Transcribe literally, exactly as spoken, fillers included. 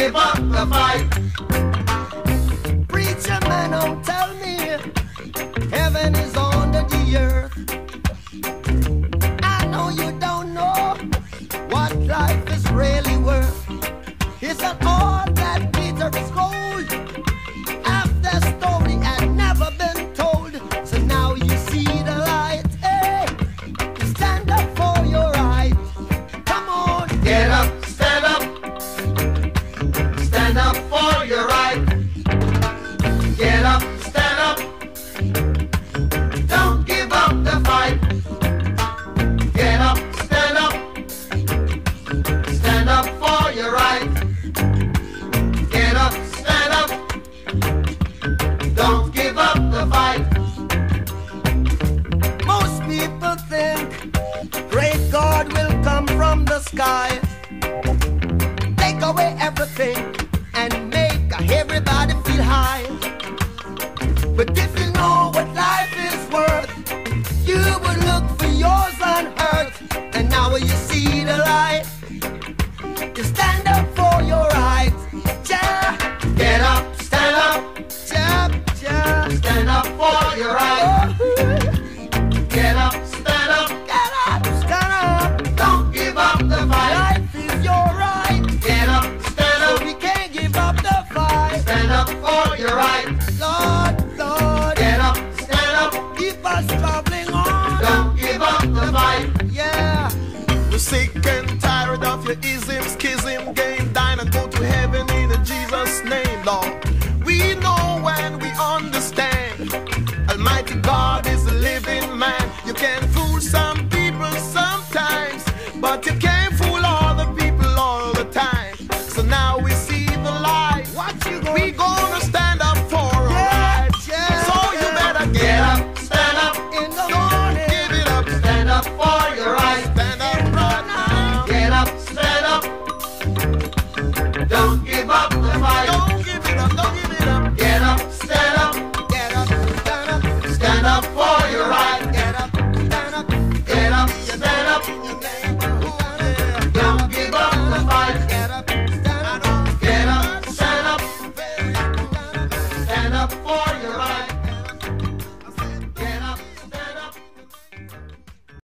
give up the fight. Preacher man, don't tell me heaven is under the earth. I know you don't know what life is really worth. It's not all that glitter is gold. Half the story had never been told. So now you see the light. Hey, stand up for your right. Come on, Get up, stand up. Stand up for your right. Get up, stand up. Don't give up the fight. Get up, stand up. Stand up for your right. Get up, stand up. Don't give up the fight. most people think great God will come from the sky, take away everything and make everybody feel high. But if you know what life is worth, you would look for yours on earth. And now when you see the light, you stand up for your rights. Ja, Get up, stand up. ja, ja. Stand up for your right. Get up, stand up. Get up, stand up. Don't give up the fight. Life is your right, Get up, stand so up. we can't give up the fight. Stand up for your right. Lord, Lord, Get up, stand up. keep us traveling on. Don't give up the fight. Yeah. We're sick and tired of your ism, schism, game, dine and go to heaven in Jesus' name, Lord. We know and we understand. Almighty God is a living man. You can fool some people sometimes, but you can't fool all the people all the time. So now we